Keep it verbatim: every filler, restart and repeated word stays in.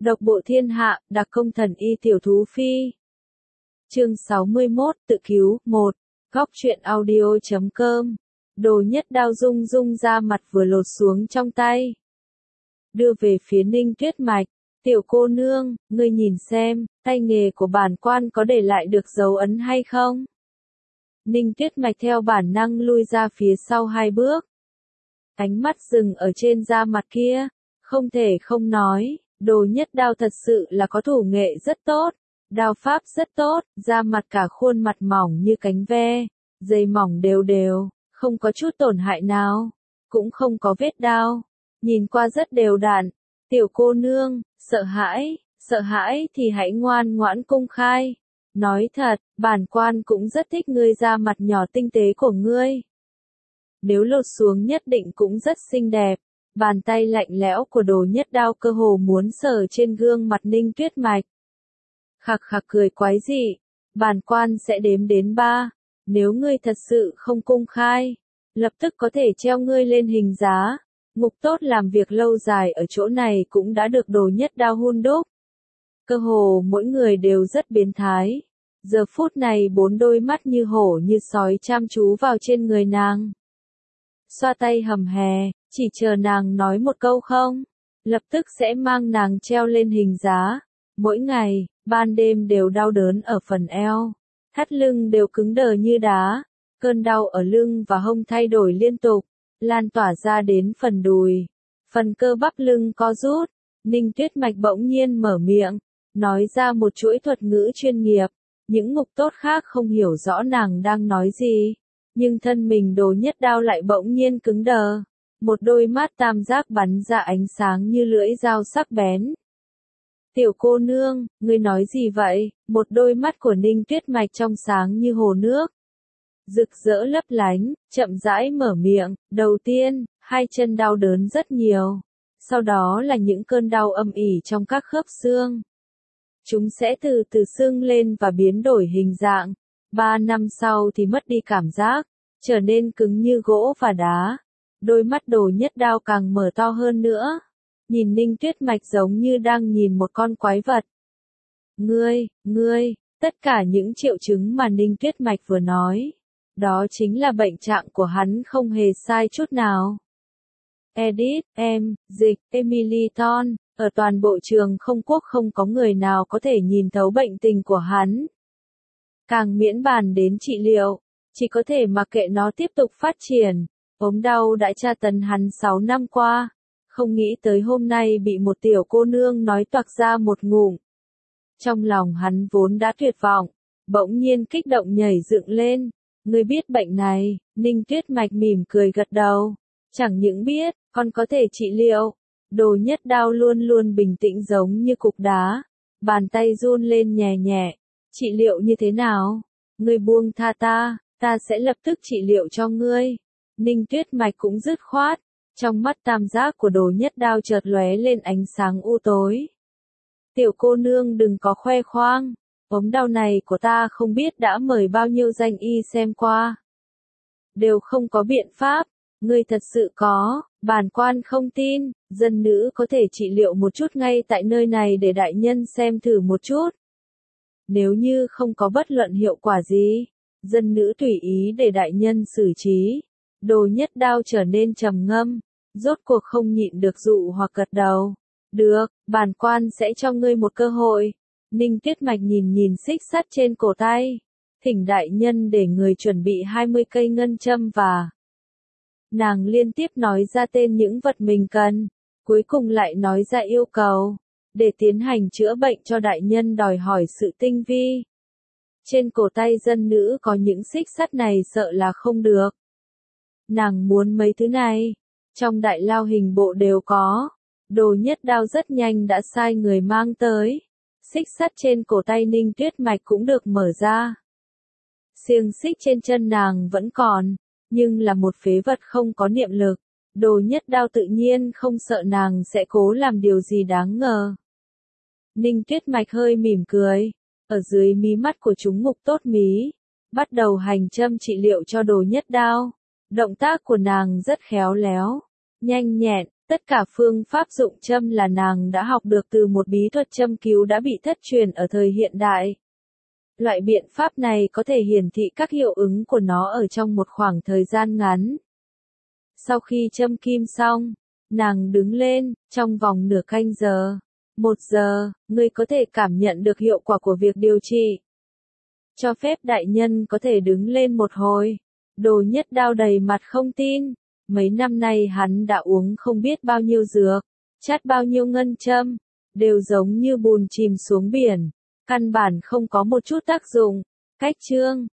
Độc bộ thiên hạ, đặc công thần y tiểu thú phi. Chương sáu mươi mốt, tự cứu, một. Góc truyện audio chấm com. Đồ Nhất Đao rung rung ra mặt vừa lột xuống trong tay. Đưa về phía Ninh Tuyết Mạch. Tiểu cô nương, ngươi nhìn xem, tay nghề của bản quan có để lại được dấu ấn hay không? Ninh Tuyết Mạch theo bản năng lui ra phía sau hai bước. Ánh mắt dừng ở trên da mặt kia, không thể không nói, Đồ Nhất Đao thật sự là có thủ nghệ rất tốt, đao pháp rất tốt, da mặt cả khuôn mặt mỏng như cánh ve, dây mỏng đều đều, không có chút tổn hại nào, cũng không có vết đao, nhìn qua rất đều đặn. Tiểu cô nương, sợ hãi, sợ hãi thì hãy ngoan ngoãn cung khai. Nói thật, bản quan cũng rất thích ngươi da mặt nhỏ tinh tế của ngươi. Nếu lột xuống nhất định cũng rất xinh đẹp. Bàn tay lạnh lẽo của Đồ Nhất Đao cơ hồ muốn sờ trên gương mặt Ninh Tuyết Mạch. Khặc khặc cười quái dị, bản quan sẽ đếm đến ba. Nếu ngươi thật sự không cung khai, lập tức có thể treo ngươi lên hình giá. Ngục tốt làm việc lâu dài ở chỗ này cũng đã được Đồ Nhất Đao hun đúc. Cơ hồ mỗi người đều rất biến thái. Giờ phút này bốn đôi mắt như hổ như sói chăm chú vào trên người nàng. Xoa tay hầm hè, chỉ chờ nàng nói một câu không, lập tức sẽ mang nàng treo lên hình giá. Mỗi ngày, ban đêm đều đau đớn ở phần eo, thắt lưng đều cứng đờ như đá, cơn đau ở lưng và hông thay đổi liên tục, lan tỏa ra đến phần đùi, phần cơ bắp lưng co rút. Ninh Tuyết Mạch bỗng nhiên mở miệng, nói ra một chuỗi thuật ngữ chuyên nghiệp, những ngục tốt khác không hiểu rõ nàng đang nói gì. Nhưng thân mình Đồ Nhất Đao lại bỗng nhiên cứng đờ, một đôi mắt tam giác bắn ra ánh sáng như lưỡi dao sắc bén. Tiểu cô nương, ngươi nói gì vậy? Một đôi mắt của Ninh Tuyết Mạch trong sáng như hồ nước, rực rỡ lấp lánh, chậm rãi mở miệng. Đầu tiên, hai chân đau đớn rất nhiều, sau đó là những cơn đau âm ỉ trong các khớp xương. Chúng sẽ từ từ sưng lên và biến đổi hình dạng. Ba năm sau thì mất đi cảm giác, trở nên cứng như gỗ và đá. Đôi mắt Đồ Nhất Đao càng mở to hơn nữa, nhìn Ninh Tuyết Mạch giống như đang nhìn một con quái vật. Ngươi, ngươi, tất cả những triệu chứng mà Ninh Tuyết Mạch vừa nói, đó chính là bệnh trạng của hắn không hề sai chút nào. Edit, em, dịch, Emily Thorne, ở toàn bộ trường không quốc không có người nào có thể nhìn thấu bệnh tình của hắn. Càng miễn bàn đến trị liệu, chỉ có thể mặc kệ nó tiếp tục phát triển. Ốm đau đã tra tấn hắn sáu năm qua, không nghĩ tới hôm nay bị một tiểu cô nương nói toạc ra một ngụm. Trong lòng hắn vốn đã tuyệt vọng, bỗng nhiên kích động nhảy dựng lên. Ngươi biết bệnh này? Ninh Tuyết Mạch mỉm cười gật đầu. Chẳng những biết, còn có thể trị liệu. Đồ Nhất Đao luôn luôn bình tĩnh giống như cục đá, bàn tay run lên nhẹ nhẹ. Trị liệu như thế nào? Ngươi buông tha ta, ta sẽ lập tức trị liệu cho ngươi. Ninh Tuyết Mạch cũng dứt khoát, trong mắt tam giác của Đồ Nhất Đao chợt lóe lên ánh sáng u tối. Tiểu cô nương đừng có khoe khoang, ốm đau này của ta không biết đã mời bao nhiêu danh y xem qua. Đều không có biện pháp, ngươi thật sự có, bản quan không tin, dân nữ có thể trị liệu một chút ngay tại nơi này để đại nhân xem thử một chút. Nếu như không có bất luận hiệu quả gì, dân nữ tùy ý để đại nhân xử trí. Đồ Nhất Đao trở nên trầm ngâm, rốt cuộc không nhịn được dụ hoặc gật đầu. Được, bản quan sẽ cho ngươi một cơ hội. Ninh Tuyết Mạch nhìn nhìn xích sắt trên cổ tay. Thỉnh đại nhân để người chuẩn bị hai mươi cây ngân châm và... Nàng liên tiếp nói ra tên những vật mình cần, cuối cùng lại nói ra yêu cầu. Để tiến hành chữa bệnh cho đại nhân đòi hỏi sự tinh vi. Trên cổ tay dân nữ có những xích sắt này sợ là không được. Nàng muốn mấy thứ này, trong đại lao hình bộ đều có. Đồ Nhất Đao rất nhanh đã sai người mang tới. Xích sắt trên cổ tay Ninh Tuyết Mạch cũng được mở ra. Xiềng xích trên chân nàng vẫn còn, nhưng là một phế vật không có niệm lực. Đồ Nhất Đao tự nhiên không sợ nàng sẽ cố làm điều gì đáng ngờ. Ninh Tuyết Mạch hơi mỉm cười, ở dưới mí mắt của chúng ngục tốt mí, bắt đầu hành châm trị liệu cho Đồ Nhất Đao. Động tác của nàng rất khéo léo, nhanh nhẹn, Tất cả phương pháp dụng châm là nàng đã học được từ một bí thuật châm cứu đã bị thất truyền ở thời hiện đại. Loại biện pháp này có thể hiển thị các hiệu ứng của nó ở trong một khoảng thời gian ngắn. Sau khi châm kim xong, nàng đứng lên, trong vòng nửa canh giờ, một giờ, ngươi có thể cảm nhận được hiệu quả của việc điều trị. Cho phép đại nhân có thể đứng lên một hồi. Đồ Nhất Đao đầy mặt không tin. Mấy năm nay hắn đã uống không biết bao nhiêu dược, chát bao nhiêu ngân châm, đều giống như bùn chìm xuống biển, căn bản không có một chút tác dụng. Cách chương